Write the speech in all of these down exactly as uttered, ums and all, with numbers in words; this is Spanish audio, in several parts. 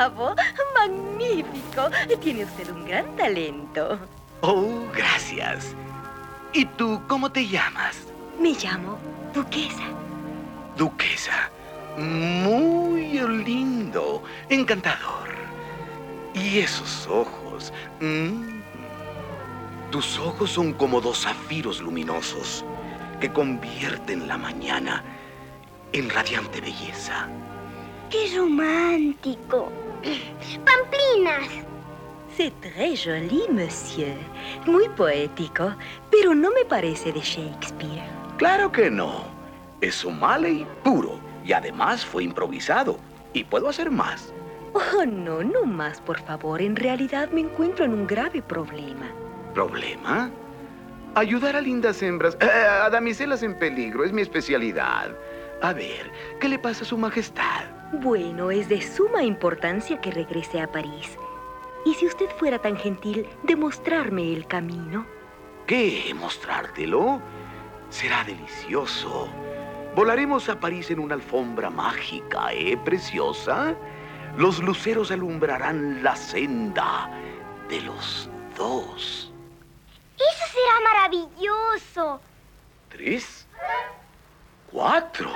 ¡Bravo! ¡Magnífico! Tiene usted un gran talento. Oh, gracias. ¿Y tú cómo te llamas? Me llamo Duquesa. Duquesa. Muy lindo. Encantador. Y esos ojos. Mm. Tus ojos son como dos zafiros luminosos que convierten la mañana en radiante belleza. ¡Qué romántico! ¡Pamplinas! C'est très joli, monsieur. Muy poético, pero no me parece de Shakespeare. Claro que no. Es O'Malley puro y además fue improvisado. Y puedo hacer más. Oh, no, no más, por favor. En realidad me encuentro en un grave problema. ¿Problema? Ayudar a lindas hembras, eh, a damiselas en peligro, es mi especialidad. A ver, ¿qué le pasa a su majestad? Bueno, es de suma importancia que regrese a París. Y si usted fuera tan gentil de mostrarme el camino. ¿Qué? ¿Mostrártelo? Será delicioso. Volaremos a París en una alfombra mágica, ¿eh, preciosa? Los luceros alumbrarán la senda de los dos. ¡Eso será maravilloso! Tres, cuatro,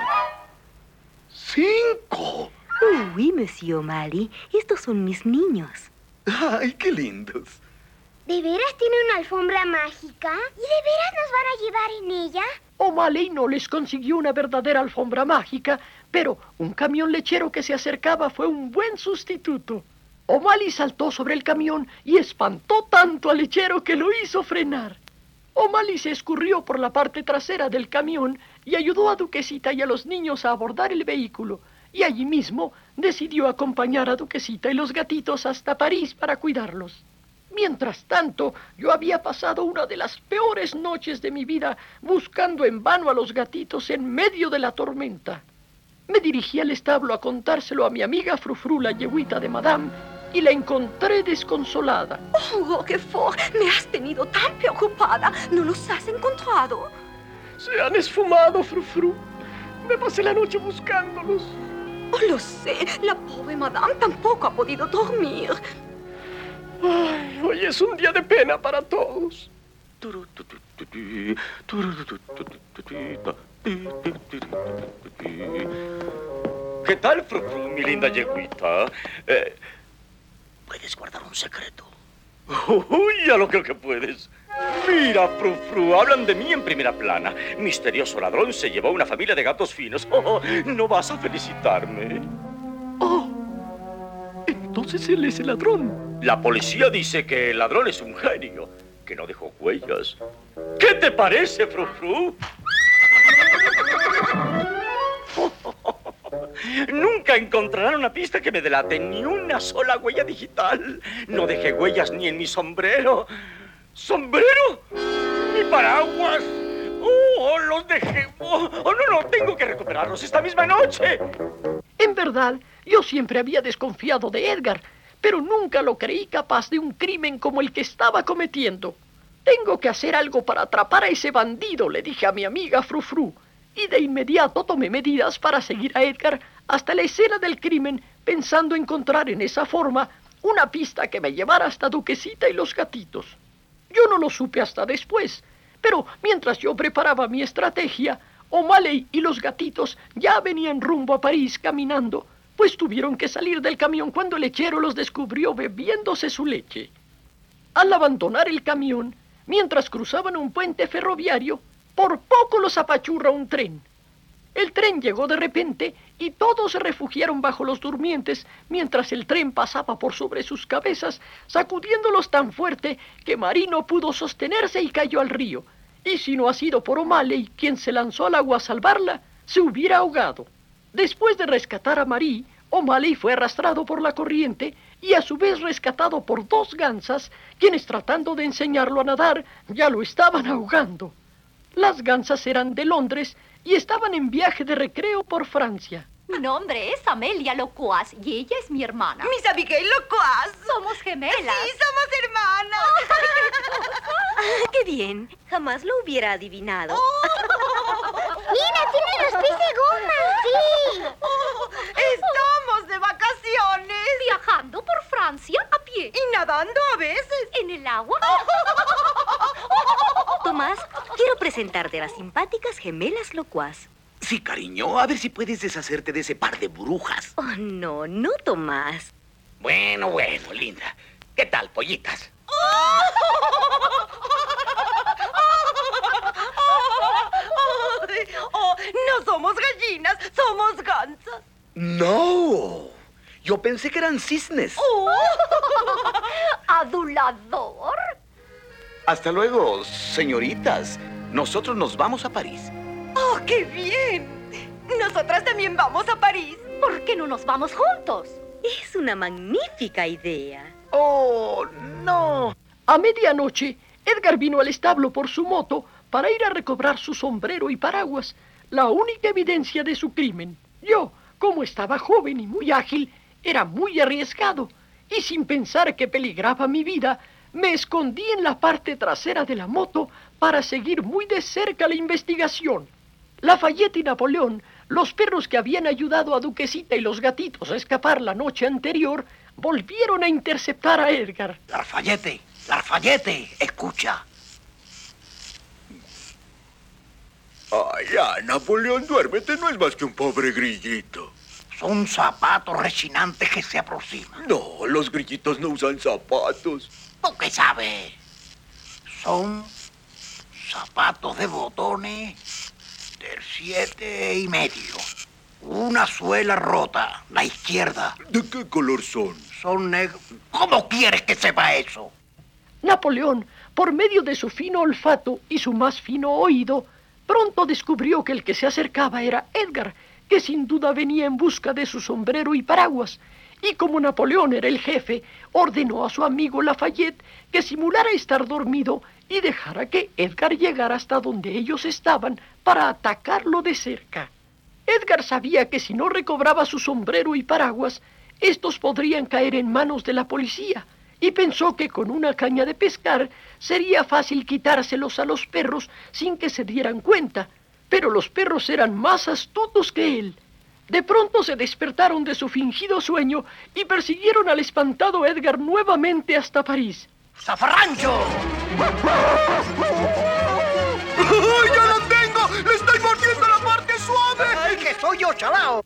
cinco. Oh, oui, monsieur O'Malley. Estos son mis niños. ¡Ay, qué lindos! ¿De veras tiene una alfombra mágica? ¿Y de veras nos van a llevar en ella? O'Malley no les consiguió una verdadera alfombra mágica, pero un camión lechero que se acercaba fue un buen sustituto. O'Malley saltó sobre el camión y espantó tanto al lechero que lo hizo frenar. O'Malley se escurrió por la parte trasera del camión y ayudó a Duquesita y a los niños a abordar el vehículo. Y allí mismo decidió acompañar a Duquesita y los gatitos hasta París para cuidarlos. Mientras tanto, yo había pasado una de las peores noches de mi vida buscando en vano a los gatitos en medio de la tormenta. Me dirigí al establo a contárselo a mi amiga Frufru, la yegüita de Madame, y la encontré desconsolada. Oh, Roquefort, me has tenido tan preocupada. ¿No los has encontrado? Se han esfumado, Frufru. Me pasé la noche buscándolos. Oh, lo sé. La pobre Madame tampoco ha podido dormir. Ay, hoy es un día de pena para todos. ¿Qué tal, Frufru, mi linda yegüita? Eh, ¿Puedes guardar un secreto? Uy, ya lo creo que puedes. Mira, Frufru, hablan de mí en primera plana. Misterioso ladrón se llevó a una familia de gatos finos. Oh, ¿no vas a felicitarme? Oh, entonces él es el ladrón. La policía dice que el ladrón es un genio, que no dejó huellas. ¿Qué te parece, Frufru? Nunca encontrarán una pista que me delate, ni una sola huella digital. No dejé huellas ni en mi sombrero. ¿Sombrero? ¿Mi paraguas? ¡Oh, los dejé! ¡Oh, oh, no, no! Tengo que recuperarlos esta misma noche. En verdad, yo siempre había desconfiado de Edgar, pero nunca lo creí capaz de un crimen como el que estaba cometiendo. Tengo que hacer algo para atrapar a ese bandido, le dije a mi amiga Frufru. Y de inmediato tomé medidas para seguir a Edgar hasta la escena del crimen, pensando encontrar en esa forma una pista que me llevara hasta Duquesita y los gatitos. Yo no lo supe hasta después, pero mientras yo preparaba mi estrategia, O'Malley y los gatitos ya venían rumbo a París caminando, pues tuvieron que salir del camión cuando el lechero los descubrió bebiéndose su leche. Al abandonar el camión, mientras cruzaban un puente ferroviario, por poco los apachurra un tren. El tren llegó de repente y todos se refugiaron bajo los durmientes mientras el tren pasaba por sobre sus cabezas, sacudiéndolos tan fuerte que Marie no pudo sostenerse y cayó al río. Y si no ha sido por O'Malley, quien se lanzó al agua a salvarla, se hubiera ahogado. Después de rescatar a Marie, O'Malley fue arrastrado por la corriente y a su vez rescatado por dos gansas, quienes tratando de enseñarlo a nadar, ya lo estaban ahogando. Las gansas eran de Londres y estaban en viaje de recreo por Francia. Mi nombre es Amelia Locuaz y ella es mi hermana. Mis Abigail Locuaz. Somos gemelas. Sí, somos hermanas. Ah, ¡qué bien! Jamás lo hubiera adivinado. ¡Mira, tiene los pies de goma! ¡Sí! ¡Estamos de vacaciones! Viajando nadando a veces. ¿En el agua? Tomás, quiero presentarte a las simpáticas gemelas locuaz. Sí, cariño, a ver si puedes deshacerte de ese par de brujas. Oh, no, no, Tomás. Bueno, bueno, linda. ¿Qué tal, pollitas? Oh, no somos gallinas, somos gansas. No, yo pensé que eran cisnes. Oh. ¿Adulador? Hasta luego, señoritas. Nosotros nos vamos a París. ¡Oh, qué bien! Nosotras también vamos a París. ¿Por qué no nos vamos juntos? Es una magnífica idea. Oh, no. A medianoche, Edgar vino al establo por su moto para ir a recobrar su sombrero y paraguas, la única evidencia de su crimen. Yo, como estaba joven y muy ágil, era muy arriesgado, y sin pensar que peligraba mi vida, me escondí en la parte trasera de la moto para seguir muy de cerca la investigación. Lafayette y Napoleón, los perros que habían ayudado a Duquesita y los gatitos a escapar la noche anterior, volvieron a interceptar a Edgar. Lafayette, Lafayette, escucha. Ay, ya, Napoleón, duérmete, no es más que un pobre grillito. Son zapatos rechinantes que se aproximan. No, los grillitos no usan zapatos. ¿Tú qué sabes? Son zapatos de botones del siete y medio. Una suela rota, la izquierda. ¿De qué color son? Son negros. ¿Cómo quieres que sepa eso? Napoleón, por medio de su fino olfato y su más fino oído, pronto descubrió que el que se acercaba era Edgar, que sin duda venía en busca de su sombrero y paraguas. Y como Napoleón era el jefe, ordenó a su amigo Lafayette que simulara estar dormido y dejara que Edgar llegara hasta donde ellos estaban para atacarlo de cerca. Edgar sabía que si no recobraba su sombrero y paraguas, estos podrían caer en manos de la policía, y pensó que con una caña de pescar sería fácil quitárselos a los perros sin que se dieran cuenta, pero los perros eran más astutos que él. De pronto se despertaron de su fingido sueño y persiguieron al espantado Edgar nuevamente hasta París. ¡Zafarrancho! ¡Ay, ya lo tengo! ¡Le estoy mordiendo la parte suave! ¡Ay, que soy yo, chalao!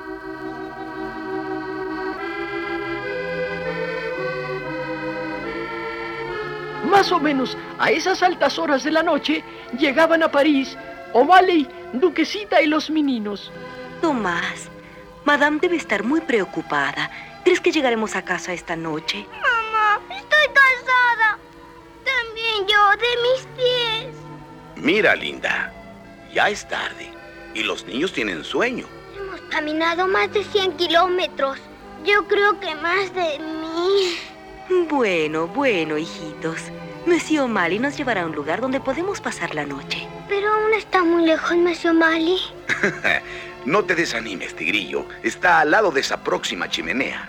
Más o menos a esas altas horas de la noche llegaban a París O'Malley, Duquesita y los meninos. Tomás, Madame debe estar muy preocupada. ¿Crees que llegaremos a casa esta noche? Mamá, estoy cansada. También yo, de mis pies. Mira, linda, ya es tarde y los niños tienen sueño. Hemos caminado más de cien kilómetros. Yo creo que más de mil. Bueno, bueno, hijitos. Monsieur O'Malley nos llevará a un lugar donde podemos pasar la noche. Pero aún está muy lejos, Monsieur O'Malley. No te desanimes, tigrillo. Está al lado de esa próxima chimenea.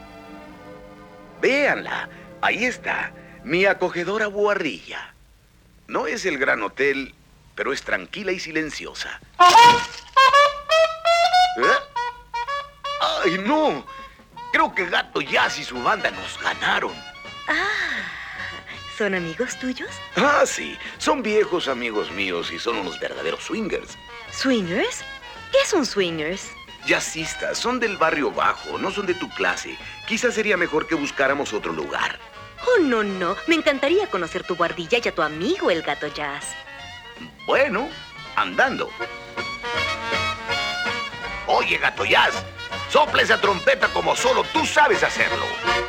Véanla, ahí está, mi acogedora buhardilla. No es el gran hotel, pero es tranquila y silenciosa. ¿Eh? ¡Ay, no! Creo que Gato Jazz y su banda nos ganaron. Ah, ¿son amigos tuyos? Ah, sí, son viejos amigos míos y son unos verdaderos swingers. ¿Swingers? ¿Qué son swingers? Jazzistas, son del barrio bajo, no son de tu clase. Quizás sería mejor que buscáramos otro lugar. Oh, no, no. Me encantaría conocer tu guardilla y a tu amigo, el Gato Jazz. Bueno, andando. Oye, Gato Jazz, sopla esa trompeta como solo tú sabes hacerlo.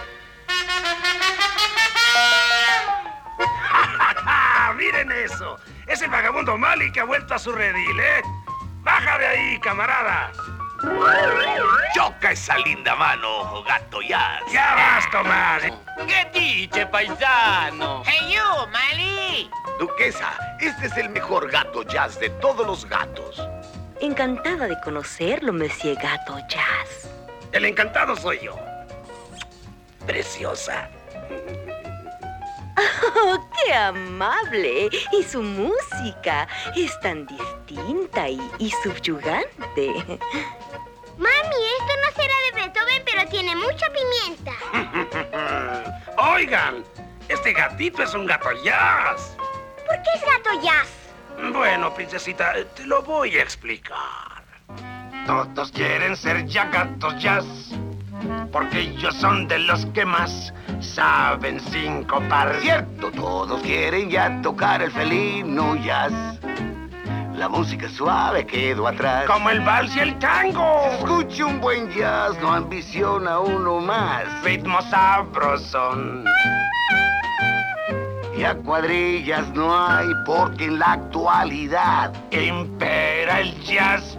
¡Miren eso! Es el vagabundo O'Malley que ha vuelto a su redil, ¿eh? ¡Baja de ahí, camarada! Choca esa linda mano, Gato Jazz. ¡Ya vas, Tomás! ¿Qué dice, paisano? ¡Hey, you, O'Malley! Duquesa, este es el mejor Gato Jazz de todos los gatos. Encantada de conocerlo, Monsieur Gato Jazz. El encantado soy yo. Preciosa. ¡Oh, qué amable! Y su música es tan distinta y, y subyugante. Mami, esto no será de Beethoven, pero tiene mucha pimienta. Oigan, este gatito es un gato jazz. ¿Por qué es gato jazz? Bueno, princesita, te lo voy a explicar. Todos quieren ser ya gatos jazz, porque ellos son de los que más saben sincopar. Cierto, todos quieren ya tocar el felino jazz. La música suave quedó atrás. Como el vals y el tango. Escuche un buen jazz, no ambiciona uno más. Ritmo sabrosón. Ya cuadrillas no hay, porque en la actualidad impera el jazz.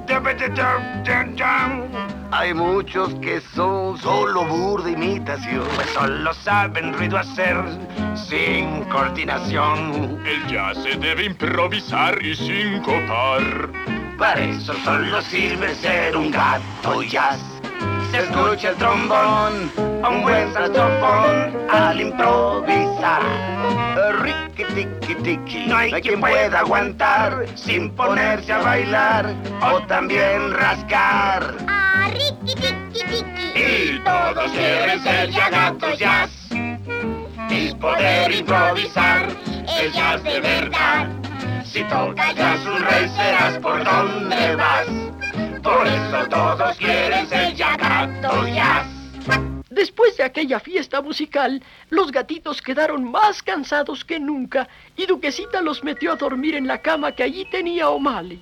Hay muchos que son solo burda imitación. Pues solo saben ruido hacer sin coordinación. El jazz se debe improvisar y sincopar. Para eso solo sirve ser un gato jazz. Se escucha el trombón, un buen saxofón al improvisar. Riqui, tiqui, tiqui. No hay, no hay quien pueda aguantar sin ponerse a bailar o también rascar. Ah, riqui, tiqui, tiqui. Y todos quieren ser ya gatos jazz y poder improvisar el jazz de verdad. Si tocas jazz un rey serás por donde vas. Por eso todos quieren ser ya gatos jazz. Después de aquella fiesta musical, los gatitos quedaron más cansados que nunca y Duquesita los metió a dormir en la cama que allí tenía O'Malley.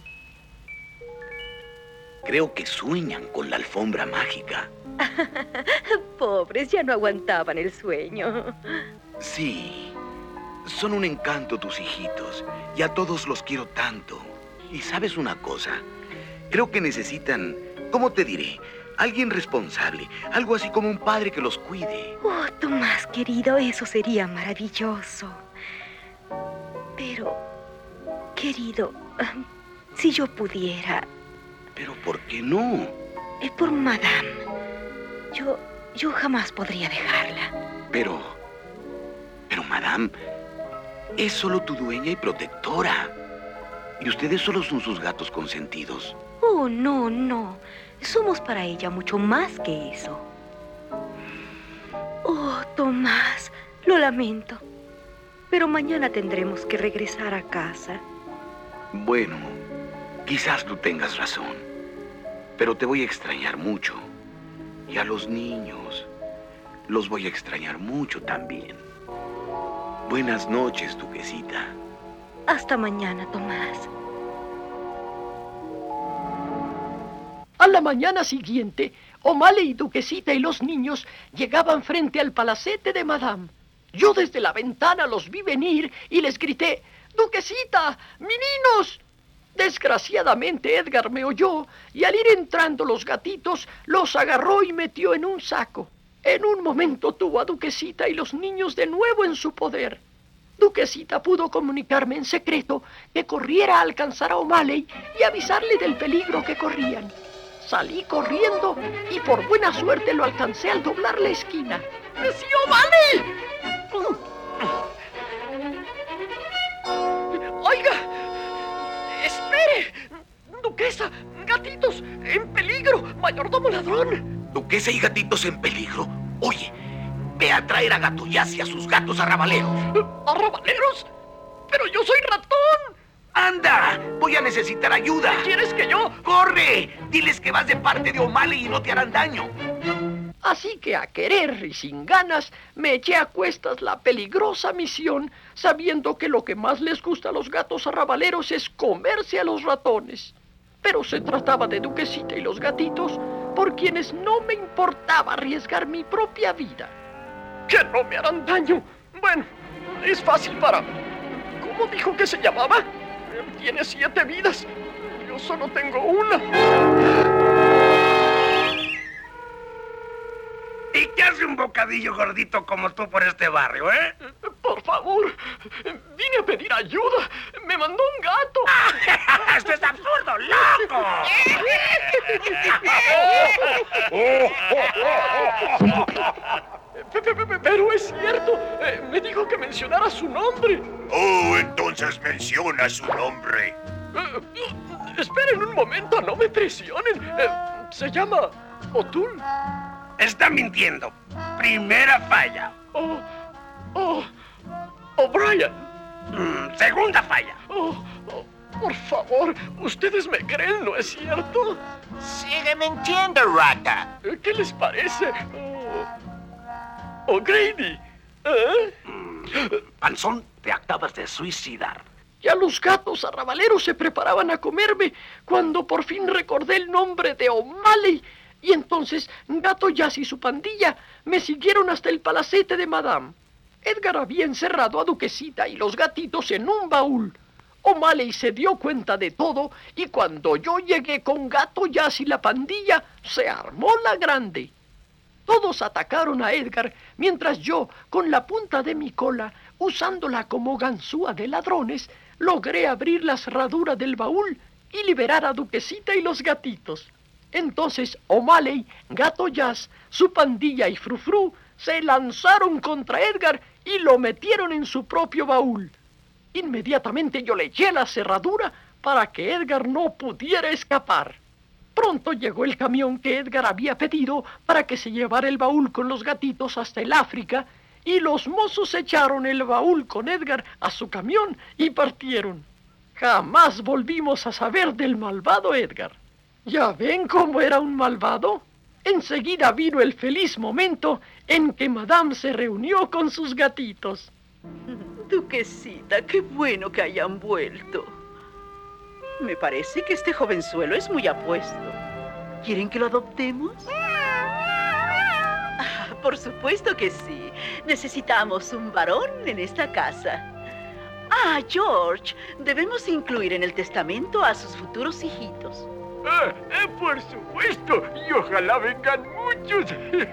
Creo que sueñan con la alfombra mágica. Pobres, ya no aguantaban el sueño. Sí, son un encanto tus hijitos y a todos los quiero tanto. Y ¿sabes una cosa? Creo que necesitan, ¿cómo te diré? Alguien responsable, algo así como un padre que los cuide. Oh, Tomás, querido, eso sería maravilloso. Pero, querido, si yo pudiera... ¿Pero por qué no? Es por Madame. Yo, yo jamás podría dejarla. Pero, pero Madame, es solo tu dueña y protectora. Y ustedes solo son sus gatos consentidos. Oh, no, no. Somos para ella mucho más que eso. Oh, Tomás, lo lamento. Pero mañana tendremos que regresar a casa. Bueno, quizás tú tengas razón. Pero te voy a extrañar mucho. Y a los niños los voy a extrañar mucho también. Buenas noches, Duquesita. Hasta mañana, Tomás. A la mañana siguiente, O'Malley y Duquesita y los niños llegaban frente al palacete de Madame. Yo desde la ventana los vi venir y les grité, ¡Duquesita! ¡Meninos! Desgraciadamente Edgar me oyó y al ir entrando los gatitos los agarró y metió en un saco. En un momento tuvo a Duquesita y los niños de nuevo en su poder. Duquesita pudo comunicarme en secreto que corriera a alcanzar a O'Malley y avisarle del peligro que corrían. Salí corriendo y por buena suerte lo alcancé al doblar la esquina. ¡Sí, O'Malley! ¡Oiga! ¡Espere! ¡Duquesa! ¡Gatitos! ¡En peligro! ¡Mayordomo ladrón! ¿Duquesa y gatitos en peligro? Oye, ve a traer a Gato Jazz y a sus gatos arrabaleros. ¿Arrabaleros? ¡Pero yo soy ratón! ¡Anda! Voy a necesitar ayuda. ¿Qué quieres que yo? ¡Corre! Diles que vas de parte de O'Malley y no te harán daño. Así que a querer y sin ganas me eché a cuestas la peligrosa misión, sabiendo que lo que más les gusta a los gatos arrabaleros es comerse a los ratones. Pero se trataba de Duquesita y los gatitos, por quienes no me importaba arriesgar mi propia vida. ¡Que no me harán daño! Bueno, es fácil para... ¿Cómo dijo que se llamaba? Tiene siete vidas. Yo solo tengo una. ¿Y qué hace un bocadillo gordito como tú por este barrio, eh? Por favor, vine a pedir ayuda. Me mandó un gato. ¡Esto es absurdo, loco! Pero es cierto. Me dijo que mencionara su nombre. Oh, entonces menciona su nombre. Esperen un momento, no me presionen. Se llama O'Toole. Está mintiendo. Primera falla. Oh, Oh, O'Brien. Mm, segunda falla. Oh, oh, por favor, ustedes me creen, ¿no es cierto? Sigue mintiendo, rata. ¿Qué les parece? Oh, O'Grady. ¿Eh? Mm, Panzón, te acabas de suicidar. Ya los gatos arrabaleros se preparaban a comerme cuando por fin recordé el nombre de O'Malley. Y entonces Gato Jazz y su pandilla me siguieron hasta el palacete de Madame. Edgar había encerrado a Duquesita y los gatitos en un baúl. O'Malley se dio cuenta de todo y cuando yo llegué con Gato Jazz y la pandilla, se armó la grande. Todos atacaron a Edgar, mientras yo, con la punta de mi cola, usándola como ganzúa de ladrones, logré abrir la cerradura del baúl y liberar a Duquesita y los gatitos. Entonces O'Malley, Gato Jazz, su pandilla y Frufru se lanzaron contra Edgar y lo metieron en su propio baúl. Inmediatamente yo le eché la cerradura para que Edgar no pudiera escapar. Pronto llegó el camión que Edgar había pedido para que se llevara el baúl con los gatitos hasta el África, y los mozos echaron el baúl con Edgar a su camión y partieron. Jamás volvimos a saber del malvado Edgar. ¿Ya ven cómo era un malvado? Enseguida vino el feliz momento en que Madame se reunió con sus gatitos. Duquesita, qué bueno que hayan vuelto. Me parece que este jovenzuelo es muy apuesto. ¿Quieren que lo adoptemos? Ah, por supuesto que sí. Necesitamos un varón en esta casa. Ah, George, debemos incluir en el testamento a sus futuros hijitos. Ah, eh, por supuesto, y ojalá vengan muchos.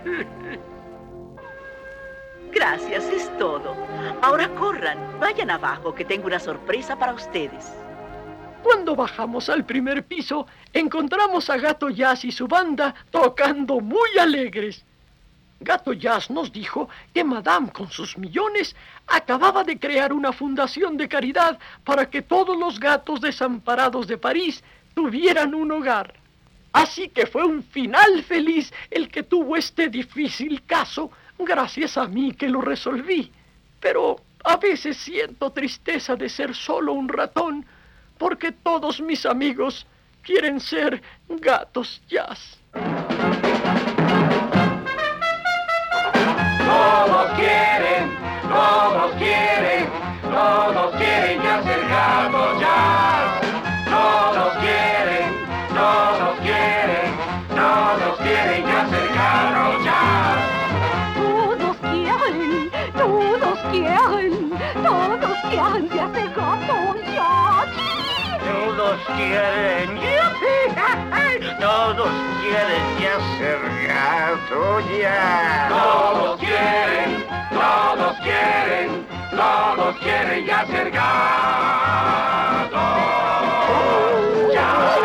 Gracias, es todo. Ahora corran, vayan abajo, que tengo una sorpresa para ustedes. Cuando bajamos al primer piso, encontramos a Gato Jazz y su banda tocando muy alegres. Gato Jazz nos dijo que Madame, con sus millones, acababa de crear una fundación de caridad para que todos los gatos desamparados de París tuvieran un hogar. Así que fue un final feliz el que tuvo este difícil caso, gracias a mí que lo resolví. Pero a veces siento tristeza de ser solo un ratón, porque todos mis amigos quieren ser Gatos Jazz. Todos quieren, todos quieren, todos quieren ya ser Gatos Jazz. Todos quieren, todos quieren, todos quieren ya ser Gatos Jazz. Todos quieren, todos quieren, todos quieren ya ser Gatos Jazz. Todos quieren, todos quieren ya ser Gato Jazz. Todos quieren, todos quieren, todos quieren ya ser Gatos Jazz.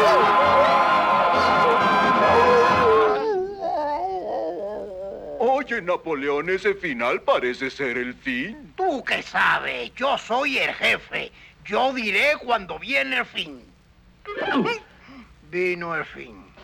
Oye, Napoleón, ese final parece ser el fin. ¿Tú qué sabes? Yo soy el jefe. Yo diré cuando viene el fin. Vino el fin.